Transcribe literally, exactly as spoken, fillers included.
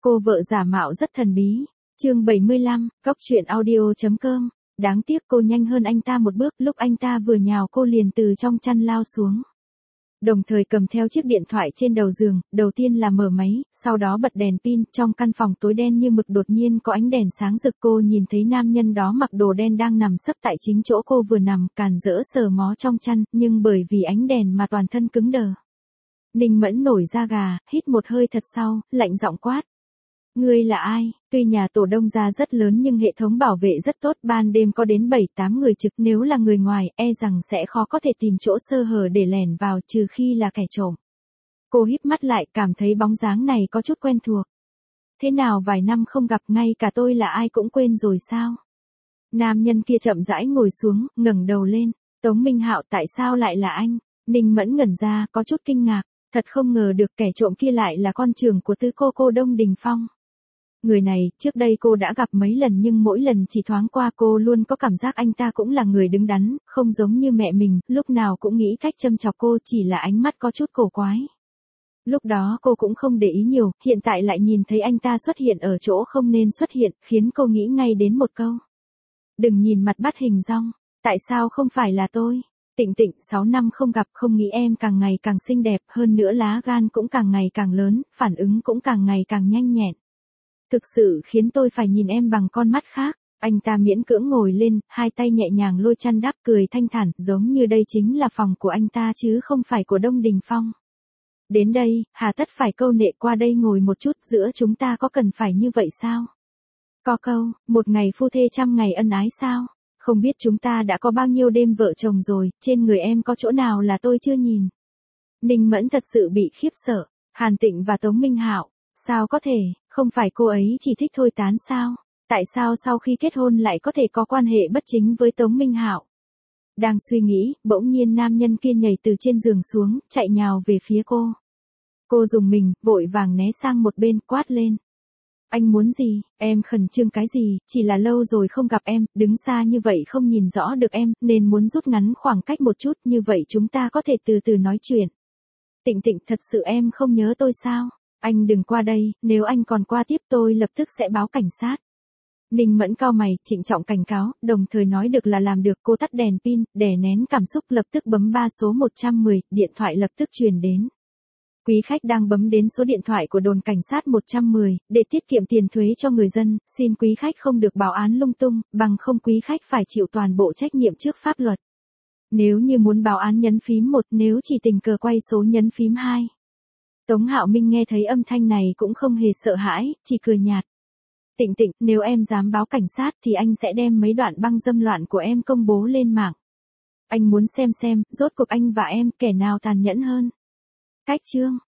Cô vợ giả mạo rất thần bí. Chương bảy mươi lăm, Cóc truyện audio chấm com. Đáng tiếc cô nhanh hơn anh ta một bước, lúc anh ta vừa nhào cô liền từ trong chăn lao xuống. Đồng thời cầm theo chiếc điện thoại trên đầu giường, đầu tiên là mở máy, sau đó bật đèn pin, trong căn phòng tối đen như mực đột nhiên có ánh đèn sáng rực. Cô nhìn thấy nam nhân đó mặc đồ đen đang nằm sấp tại chính chỗ cô vừa nằm, càn rỡ sờ mó trong chăn, nhưng bởi vì ánh đèn mà toàn thân cứng đờ. Ninh Mẫn nổi da gà, hít một hơi thật sâu, lạnh giọng quát. Ngươi là ai? Tuy nhà tổ Đông gia rất lớn nhưng hệ thống bảo vệ rất tốt, ban đêm có đến bảy tám người trực, nếu là người ngoài, e rằng sẽ khó có thể tìm chỗ sơ hở để lẻn vào, trừ khi là kẻ trộm. Cô híp mắt lại, cảm thấy bóng dáng này có chút quen thuộc. Thế nào vài năm không gặp, ngay cả tôi là ai cũng quên rồi sao? Nam nhân kia chậm rãi ngồi xuống, ngẩng đầu lên. Tống Minh Hạo, tại sao lại là anh? Ninh Mẫn ngẩn ra, có chút kinh ngạc, thật không ngờ được kẻ trộm kia lại là con trưởng của tứ cô cô Đông Đình Phong. Người này, trước đây cô đã gặp mấy lần nhưng mỗi lần chỉ thoáng qua, cô luôn có cảm giác anh ta cũng là người đứng đắn, không giống như mẹ mình, lúc nào cũng nghĩ cách châm chọc cô, chỉ là ánh mắt có chút cổ quái. Lúc đó cô cũng không để ý nhiều, hiện tại lại nhìn thấy anh ta xuất hiện ở chỗ không nên xuất hiện, khiến cô nghĩ ngay đến một câu. Đừng nhìn mặt bắt hình dong, tại sao không phải là tôi? Tịnh Tịnh, sáu năm không gặp, không nghĩ em càng ngày càng xinh đẹp, hơn nữa lá gan cũng càng ngày càng lớn, phản ứng cũng càng ngày càng nhanh nhẹn. Thực sự khiến tôi phải nhìn em bằng con mắt khác. Anh ta miễn cưỡng ngồi lên, hai tay nhẹ nhàng lôi chăn đắp, cười thanh thản, giống như đây chính là phòng của anh ta chứ không phải của Đông Đình Phong. Đến đây, hà tất phải câu nệ, qua đây ngồi một chút, giữa chúng ta có cần phải như vậy sao? Có câu, một ngày phu thê trăm ngày ân ái sao? Không biết chúng ta đã có bao nhiêu đêm vợ chồng rồi, trên người em có chỗ nào là tôi chưa nhìn? Ninh Mẫn thật sự bị khiếp sợ. Hàn Tịnh và Tống Minh Hạo, sao có thể, không phải cô ấy chỉ thích thôi tán sao? Tại sao sau khi kết hôn lại có thể có quan hệ bất chính với Tống Minh Hạo? Đang suy nghĩ, bỗng nhiên nam nhân kia nhảy từ trên giường xuống, chạy nhào về phía cô. Cô dùng mình, vội vàng né sang một bên, quát lên. Anh muốn gì? Em khẩn trương cái gì? Chỉ là lâu rồi không gặp em, đứng xa như vậy không nhìn rõ được em, nên muốn rút ngắn khoảng cách một chút, như vậy chúng ta có thể từ từ nói chuyện. Tịnh Tịnh, thật sự em không nhớ tôi sao? Anh đừng qua đây, nếu anh còn qua tiếp tôi lập tức sẽ báo cảnh sát. Ninh Mẫn cau mày, trịnh trọng cảnh cáo, đồng thời nói được là làm được. Cô tắt đèn pin, đè nén cảm xúc, lập tức bấm ba số một trăm mười, điện thoại lập tức truyền đến. Quý khách đang bấm đến số điện thoại của đồn cảnh sát một trăm mười, để tiết kiệm tiền thuế cho người dân, xin quý khách không được báo án lung tung, bằng không quý khách phải chịu toàn bộ trách nhiệm trước pháp luật. Nếu như muốn báo án nhấn phím một, nếu chỉ tình cờ quay số nhấn phím hai. Tống Hạo Minh nghe thấy âm thanh này cũng không hề sợ hãi, chỉ cười nhạt. Tịnh Tịnh, nếu em dám báo cảnh sát thì anh sẽ đem mấy đoạn băng dâm loạn của em công bố lên mạng. Anh muốn xem xem, rốt cuộc anh và em, kẻ nào tàn nhẫn hơn. Cách chương.